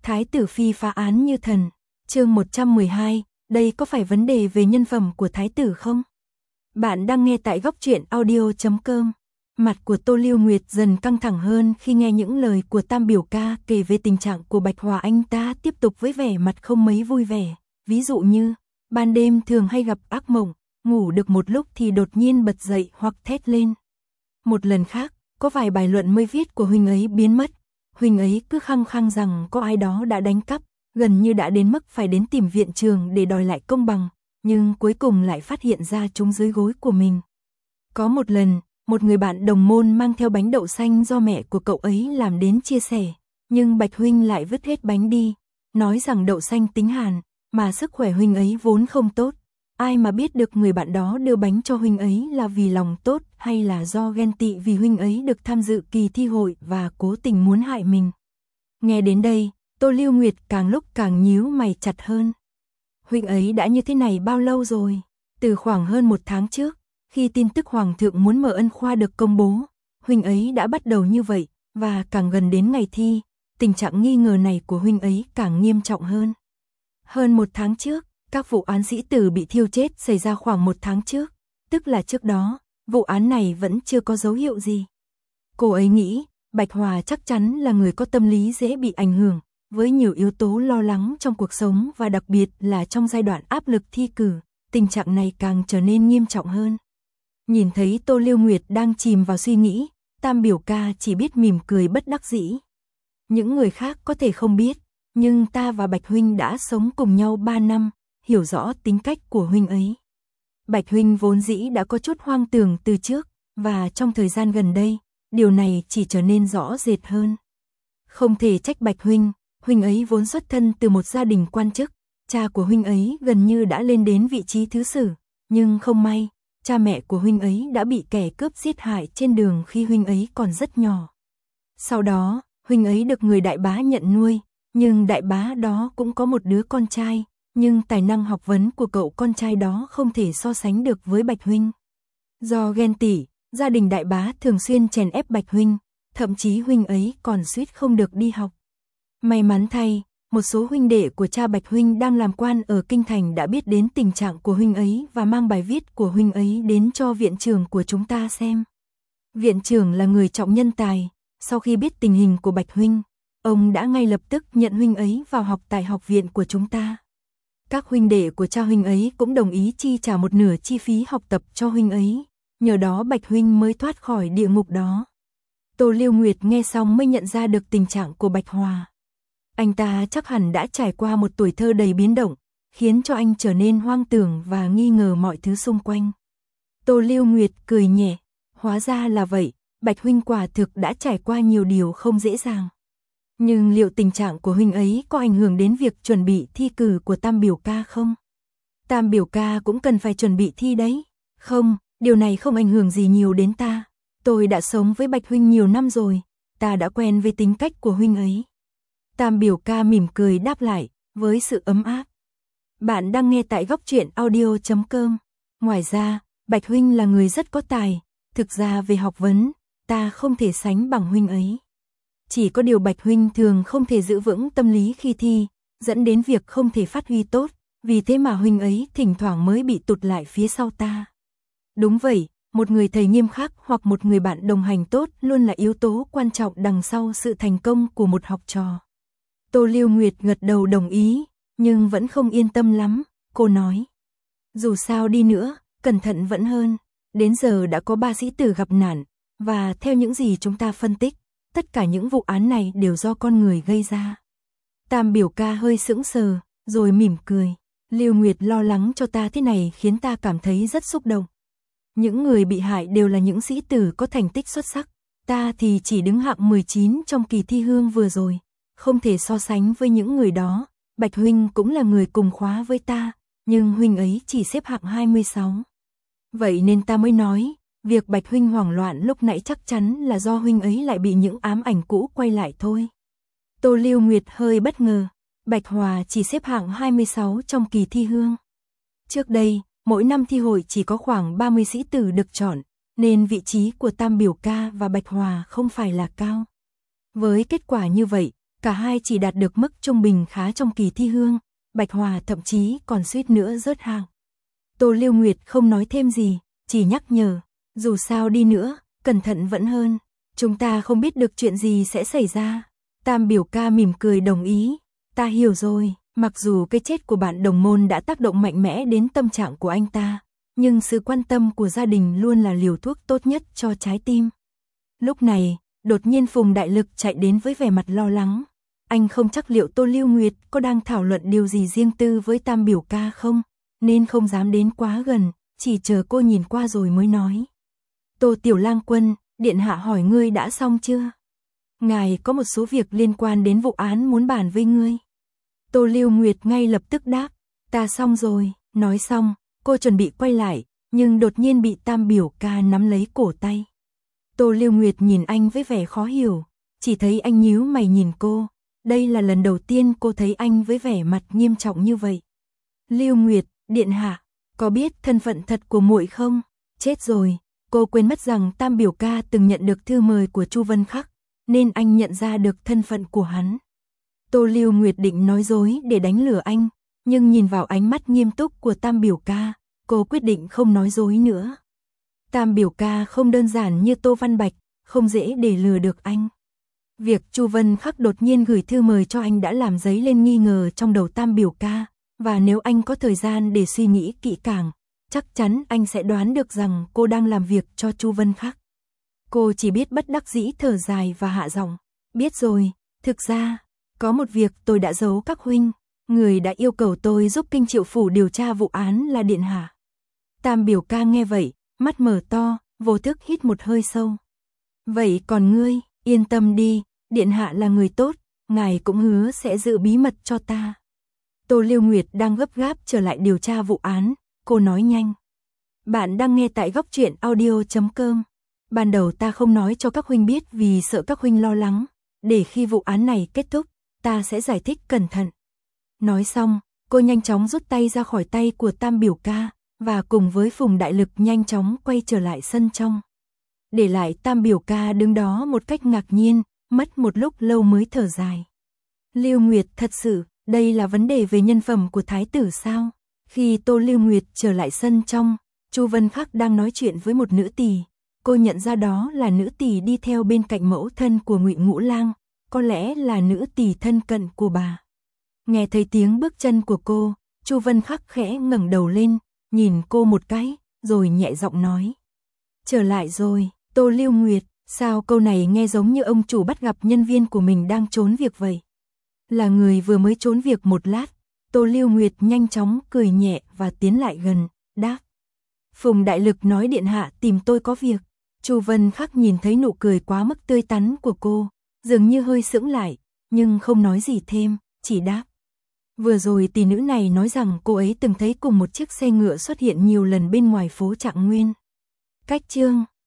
Thái tử phi phá án như thần. Chương 112, đây có phải vấn đề về nhân phẩm của thái tử không? Bạn đang nghe tại góc truyện audio.com. Mặt của Tô Lưu Nguyệt dần căng thẳng hơn khi nghe những lời của Tam biểu ca kể về tình trạng của Bạch Hòa. Anh ta tiếp tục với vẻ mặt không mấy vui vẻ. Ví dụ như, ban đêm thường hay gặp ác mộng, ngủ được một lúc thì đột nhiên bật dậy hoặc thét lên. Một lần khác, có vài bài luận mới viết của huynh ấy biến mất. Huynh ấy cứ khăng khăng rằng có ai đó đã đánh cắp, gần như đã đến mức phải đến tìm viện trưởng để đòi lại công bằng, nhưng cuối cùng lại phát hiện ra chúng dưới gối của mình. Có một lần, một người bạn đồng môn mang theo bánh đậu xanh do mẹ của cậu ấy làm đến chia sẻ, nhưng Bạch huynh lại vứt hết bánh đi, nói rằng đậu xanh tính hàn, mà sức khỏe huynh ấy vốn không tốt. Ai mà biết được người bạn đó đưa bánh cho huynh ấy là vì lòng tốt hay là do ghen tị vì huynh ấy được tham dự kỳ thi hội và cố tình muốn hại mình. Nghe đến đây, Tô Lưu Nguyệt càng lúc càng nhíu mày chặt hơn. Huynh ấy đã như thế này bao lâu rồi? Từ khoảng hơn 1 tháng trước, khi tin tức Hoàng thượng muốn mở ân khoa được công bố, huynh ấy đã bắt đầu như vậy, và càng gần đến ngày thi, tình trạng nghi ngờ này của huynh ấy càng nghiêm trọng hơn. Hơn 1 tháng trước, các vụ án sĩ tử bị thiêu chết xảy ra khoảng 1 tháng trước, tức là trước đó, vụ án này vẫn chưa có dấu hiệu gì. Cô ấy nghĩ, Bạch Hòa chắc chắn là người có tâm lý dễ bị ảnh hưởng, với nhiều yếu tố lo lắng trong cuộc sống và đặc biệt là trong giai đoạn áp lực thi cử, tình trạng này càng trở nên nghiêm trọng hơn. Nhìn thấy Tô Lưu Nguyệt đang chìm vào suy nghĩ, Tam biểu ca chỉ biết mỉm cười bất đắc dĩ. Những người khác có thể không biết, nhưng ta và Bạch huynh đã sống cùng nhau 3 năm, hiểu rõ tính cách của huynh ấy. Bạch huynh vốn dĩ đã có chút hoang tưởng từ trước, và trong thời gian gần đây, điều này chỉ trở nên rõ rệt hơn. Không thể trách Bạch huynh, huynh ấy vốn xuất thân từ một gia đình quan chức, cha của huynh ấy gần như đã lên đến vị trí thứ sử, nhưng không may, cha mẹ của huynh ấy đã bị kẻ cướp giết hại trên đường khi huynh ấy còn rất nhỏ. Sau đó, huynh ấy được người đại bá nhận nuôi, nhưng đại bá đó cũng có một đứa con trai, nhưng tài năng học vấn của cậu con trai đó không thể so sánh được với Bạch huynh. Do ghen tị, gia đình đại bá thường xuyên chèn ép Bạch huynh, thậm chí huynh ấy còn suýt không được đi học. May mắn thay, một số huynh đệ của cha Bạch huynh đang làm quan ở kinh thành đã biết đến tình trạng của huynh ấy và mang bài viết của huynh ấy đến cho viện trưởng của chúng ta xem. Viện trưởng là người trọng nhân tài, sau khi biết tình hình của Bạch huynh, ông đã ngay lập tức nhận huynh ấy vào học tại học viện của chúng ta. Các huynh đệ của cha huynh ấy cũng đồng ý chi trả một nửa chi phí học tập cho huynh ấy, nhờ đó Bạch huynh mới thoát khỏi địa ngục đó. Tô Lưu Nguyệt nghe xong mới nhận ra được tình trạng của Bạch Hòa. Anh ta chắc hẳn đã trải qua một tuổi thơ đầy biến động, khiến cho anh trở nên hoang tưởng và nghi ngờ mọi thứ xung quanh. Tô Lưu Nguyệt cười nhẹ, hóa ra là vậy, Bạch huynh quả thực đã trải qua nhiều điều không dễ dàng. Nhưng liệu tình trạng của huynh ấy có ảnh hưởng đến việc chuẩn bị thi cử của Tam biểu ca không? Tam biểu ca cũng cần phải chuẩn bị thi đấy. Không, điều này không ảnh hưởng gì nhiều đến ta. Tôi đã sống với Bạch huynh nhiều năm rồi, ta đã quen với tính cách của huynh ấy. Tam biểu ca mỉm cười đáp lại, với sự ấm áp. Bạn đang nghe tại góc truyện audio.com. Ngoài ra, Bạch huynh là người rất có tài, thực ra về học vấn, ta không thể sánh bằng huynh ấy. Chỉ có điều Bạch huynh thường không thể giữ vững tâm lý khi thi, dẫn đến việc không thể phát huy tốt, vì thế mà huynh ấy thỉnh thoảng mới bị tụt lại phía sau ta. Đúng vậy, một người thầy nghiêm khắc hoặc một người bạn đồng hành tốt luôn là yếu tố quan trọng đằng sau sự thành công của một học trò. Tô Lưu Nguyệt gật đầu đồng ý, nhưng vẫn không yên tâm lắm, cô nói. Dù sao đi nữa, cẩn thận vẫn hơn, đến giờ đã có 3 sĩ tử gặp nạn, và theo những gì chúng ta phân tích, tất cả những vụ án này đều do con người gây ra. Tam biểu ca hơi sững sờ, rồi mỉm cười. Lưu Nguyệt lo lắng cho ta thế này khiến ta cảm thấy rất xúc động. Những người bị hại đều là những sĩ tử có thành tích xuất sắc, ta thì chỉ đứng hạng 19 trong kỳ thi hương vừa rồi, không thể so sánh với những người đó. Bạch huynh cũng là người cùng khóa với ta, nhưng huynh ấy chỉ xếp hạng 26. Vậy nên ta mới nói, việc Bạch huynh hoảng loạn lúc nãy chắc chắn là do huynh ấy lại bị những ám ảnh cũ quay lại thôi. Tô Lưu Nguyệt hơi bất ngờ, Bạch Hòa chỉ xếp hạng 26 trong kỳ thi hương. Trước đây, mỗi năm thi hội chỉ có khoảng 30 sĩ tử được chọn, nên vị trí của Tam biểu ca và Bạch Hòa không phải là cao. Với kết quả như vậy, Cả hai chỉ đạt được mức trung bình khá trong kỳ thi hương, Bạch Hòa thậm chí còn suýt nữa rớt hạng. Tô Lưu Nguyệt không nói thêm gì, chỉ nhắc nhở, dù sao đi nữa, cẩn thận vẫn hơn, chúng ta không biết được chuyện gì sẽ xảy ra. Tam biểu ca mỉm cười đồng ý, ta hiểu rồi, mặc dù cái chết của bạn đồng môn đã tác động mạnh mẽ đến tâm trạng của anh ta, nhưng sự quan tâm của gia đình luôn là liều thuốc tốt nhất cho trái tim. Lúc này, đột nhiên Phùng Đại Lực chạy đến với vẻ mặt lo lắng. Anh không chắc liệu Tô Lưu Nguyệt có đang thảo luận điều gì riêng tư với Tam biểu ca không, nên không dám đến quá gần, chỉ chờ cô nhìn qua rồi mới nói. Tô Tiểu Lang Quân, điện hạ hỏi ngươi đã xong chưa? Ngài có một số việc liên quan đến vụ án muốn bàn với ngươi. Tô Lưu Nguyệt ngay lập tức đáp, ta xong rồi. Nói xong, cô chuẩn bị quay lại, nhưng đột nhiên bị Tam biểu ca nắm lấy cổ tay. Tô Lưu Nguyệt nhìn anh với vẻ khó hiểu, chỉ thấy anh nhíu mày nhìn cô. Đây là lần đầu tiên cô thấy anh với vẻ mặt nghiêm trọng như vậy. Lưu Nguyệt, điện hạ, có biết thân phận thật của muội không? Chết rồi, cô quên mất rằng Tam biểu ca từng nhận được thư mời của Chu Vân Khắc, nên anh nhận ra được thân phận của hắn. Tô Lưu Nguyệt định nói dối để đánh lừa anh, nhưng nhìn vào ánh mắt nghiêm túc của Tam biểu ca, cô quyết định không nói dối nữa. Tam biểu ca không đơn giản như Tô Văn Bạch, không dễ để lừa được anh. Việc Chu Vân Khắc đột nhiên gửi thư mời cho anh đã làm dấy lên nghi ngờ trong đầu Tam biểu ca, và nếu anh có thời gian để suy nghĩ kỹ càng, chắc chắn anh sẽ đoán được rằng cô đang làm việc cho Chu Vân Khắc. Cô chỉ biết bất đắc dĩ thở dài và hạ giọng, biết rồi, thực ra, có một việc tôi đã giấu các huynh, người đã yêu cầu tôi giúp Kinh Triệu Phủ điều tra vụ án là điện hạ. Tam biểu ca nghe vậy, mắt mở to, vô thức hít một hơi sâu. Vậy còn ngươi, yên tâm đi, điện hạ là người tốt, ngài cũng hứa sẽ giữ bí mật cho ta. Tô Lưu Nguyệt đang gấp gáp trở lại điều tra vụ án, cô nói nhanh. Bạn đang nghe tại góc truyện audio.com. Ban đầu ta không nói cho các huynh biết vì sợ các huynh lo lắng, để khi vụ án này kết thúc, ta sẽ giải thích cẩn thận. Nói xong, cô nhanh chóng rút tay ra khỏi tay của Tam biểu ca, và cùng với Phùng Đại Lực nhanh chóng quay trở lại sân trong. Để lại Tam biểu ca đứng đó một cách ngạc nhiên, mất một lúc lâu mới thở dài. Lưu Nguyệt, thật sự, đây là vấn đề về nhân phẩm của thái tử sao? Khi Tô Lưu Nguyệt trở lại sân trong, Chu Vân Khắc đang nói chuyện với một nữ tỳ. Cô nhận ra đó là nữ tỳ đi theo bên cạnh mẫu thân của Ngụy Ngũ Lang, có lẽ là nữ tỳ thân cận của bà. Nghe thấy tiếng bước chân của cô, Chu Vân Khắc khẽ ngẩng đầu lên, nhìn cô một cái, rồi nhẹ giọng nói. Trở lại rồi, Tô Lưu Nguyệt, sao câu này nghe giống như ông chủ bắt gặp nhân viên của mình đang trốn việc vậy? Là người vừa mới trốn việc một lát, Tô Lưu Nguyệt nhanh chóng cười nhẹ và tiến lại gần, đáp. Phùng Đại Lực nói điện hạ tìm tôi có việc. Chu Vân Khắc nhìn thấy nụ cười quá mức tươi tắn của cô, dường như hơi sững lại, nhưng không nói gì thêm, chỉ đáp. Vừa rồi tỷ nữ này nói rằng cô ấy từng thấy cùng một chiếc xe ngựa xuất hiện nhiều lần bên ngoài phố Trạng Nguyên. Cách chương